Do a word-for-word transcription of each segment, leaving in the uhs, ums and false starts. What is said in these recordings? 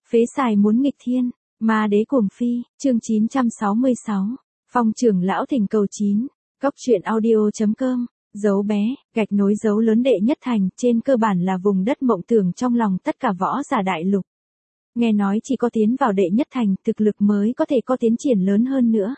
Phế xài muốn nghịch thiên, ma đế cuồng phi, chương chín trăm sáu mươi sáu. Phong trưởng lão thỉnh cầu chín. Cóc truyện audio.com, dấu bé, gạch nối dấu lớn đệ nhất thành, trên cơ bản là vùng đất mộng tưởng trong lòng tất cả võ giả đại lục. Nghe nói chỉ có tiến vào đệ nhất thành, thực lực mới có thể có tiến triển lớn hơn nữa.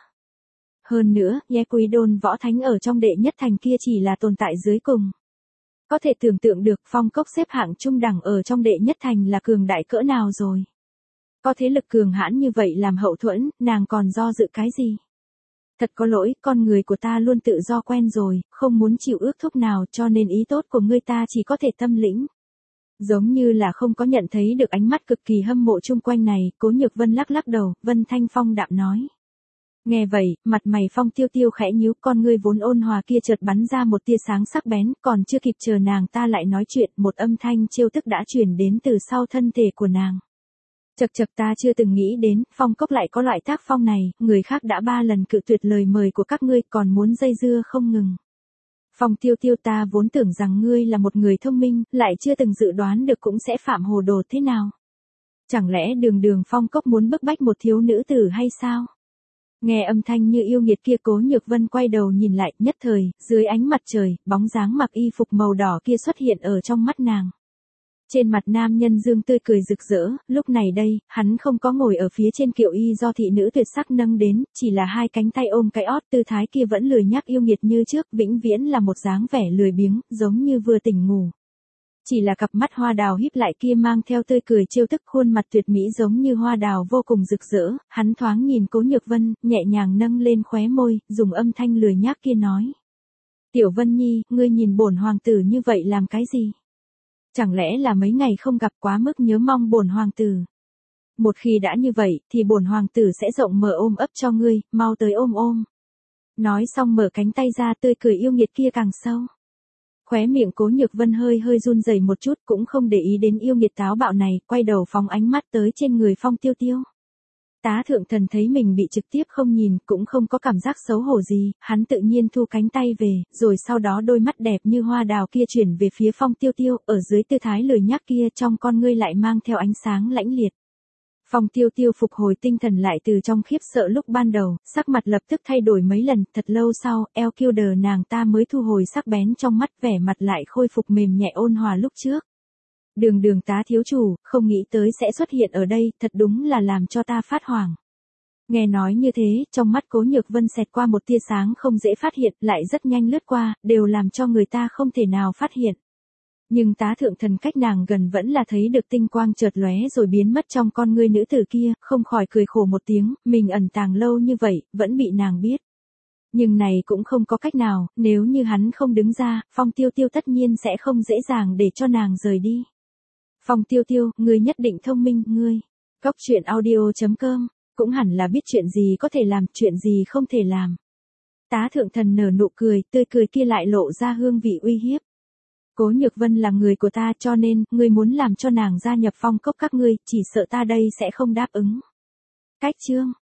Hơn nữa, Ye Quý Đôn võ thánh ở trong đệ nhất thành kia chỉ là tồn tại dưới cùng. Có thể tưởng tượng được Phong Cốc xếp hạng trung đẳng ở trong đệ nhất thành là cường đại cỡ nào rồi. Có thế lực cường hãn như vậy làm hậu thuẫn, nàng còn do dự cái gì? Thật có lỗi, con người của ta luôn tự do quen rồi, không muốn chịu ước thúc nào cho nên ý tốt của ngươi ta chỉ có thể tâm lĩnh. Giống như là không có nhận thấy được ánh mắt cực kỳ hâm mộ chung quanh này, Cố Nhược Vân lắc lắc đầu, Vân Thanh Phong đạm nói. Nghe vậy, mặt mày Phong Tiêu Tiêu khẽ nhíu, con ngươi vốn ôn hòa kia chợt bắn ra một tia sáng sắc bén, còn chưa kịp chờ nàng ta lại nói chuyện, một âm thanh trêu tức đã truyền đến từ sau thân thể của nàng. Chậc chậc, ta chưa từng nghĩ đến, Phong Cốc lại có loại tác phong này, người khác đã ba lần cự tuyệt lời mời của các ngươi còn muốn dây dưa không ngừng. Phong Tiêu Tiêu, ta vốn tưởng rằng ngươi là một người thông minh, lại chưa từng dự đoán được cũng sẽ phạm hồ đồ thế nào. Chẳng lẽ đường đường Phong Cốc muốn bức bách một thiếu nữ tử hay sao? Nghe âm thanh như yêu nghiệt kia, Cố Nhược Vân quay đầu nhìn lại, nhất thời, dưới ánh mặt trời, bóng dáng mặc y phục màu đỏ kia xuất hiện ở trong mắt nàng. Trên mặt nam nhân dương tươi cười rực rỡ, lúc này đây, hắn không có ngồi ở phía trên kiệu y do thị nữ tuyệt sắc nâng đến, chỉ là hai cánh tay ôm cái ót, tư thái kia vẫn lười nhác yêu nghiệt như trước, vĩnh viễn là một dáng vẻ lười biếng, giống như vừa tỉnh ngủ. Chỉ là cặp mắt hoa đào híp lại kia mang theo tươi cười trêu tức, khuôn mặt tuyệt mỹ giống như hoa đào vô cùng rực rỡ, hắn thoáng nhìn Cố Nhược Vân, nhẹ nhàng nâng lên khóe môi, dùng âm thanh lười nhác kia nói. Tiểu Vân Nhi, ngươi nhìn bổn hoàng tử như vậy làm cái gì? Chẳng lẽ là mấy ngày không gặp quá mức nhớ mong bổn hoàng tử? Một khi đã như vậy, thì bổn hoàng tử sẽ rộng mở ôm ấp cho ngươi, mau tới ôm ôm. Nói xong mở cánh tay ra, tươi cười yêu nghiệt kia càng sâu. Khóe miệng Cố Nhược Vân hơi hơi run rẩy một chút, cũng không để ý đến yêu nghiệt táo bạo này, quay đầu phóng ánh mắt tới trên người Phong Tiêu Tiêu. Tá thượng thần thấy mình bị trực tiếp không nhìn, cũng không có cảm giác xấu hổ gì, hắn tự nhiên thu cánh tay về, rồi sau đó đôi mắt đẹp như hoa đào kia chuyển về phía Phong Tiêu Tiêu, ở dưới tư thái lười nhác kia trong con ngươi lại mang theo ánh sáng lãnh liệt. Phong Tiêu Tiêu phục hồi tinh thần lại từ trong khiếp sợ lúc ban đầu, sắc mặt lập tức thay đổi mấy lần, thật lâu sau, eo kiêu đờ nàng ta mới thu hồi sắc bén trong mắt, vẻ mặt lại khôi phục mềm nhẹ ôn hòa lúc trước. Đường đường Tá thiếu chủ, không nghĩ tới sẽ xuất hiện ở đây, thật đúng là làm cho ta phát hoảng. Nghe nói như thế, trong mắt Cố Nhược Vân xẹt qua một tia sáng không dễ phát hiện, lại rất nhanh lướt qua, đều làm cho người ta không thể nào phát hiện. Nhưng Tá thượng thần cách nàng gần vẫn là thấy được tinh quang chợt lóe rồi biến mất trong con ngươi nữ tử kia, không khỏi cười khổ một tiếng, mình ẩn tàng lâu như vậy, vẫn bị nàng biết. Nhưng này cũng không có cách nào, nếu như hắn không đứng ra, Phong Tiêu Tiêu tất nhiên sẽ không dễ dàng để cho nàng rời đi. Phong Tiêu Tiêu, ngươi nhất định thông minh, ngươi. Cóc truyện audio.com, cũng hẳn là biết chuyện gì có thể làm, chuyện gì không thể làm. Tá thượng thần nở nụ cười, tươi cười kia lại lộ ra hương vị uy hiếp. Cố Nhược Vân là người của ta cho nên, ngươi muốn làm cho nàng gia nhập Phong Cốc các ngươi, chỉ sợ ta đây sẽ không đáp ứng. Cách chương,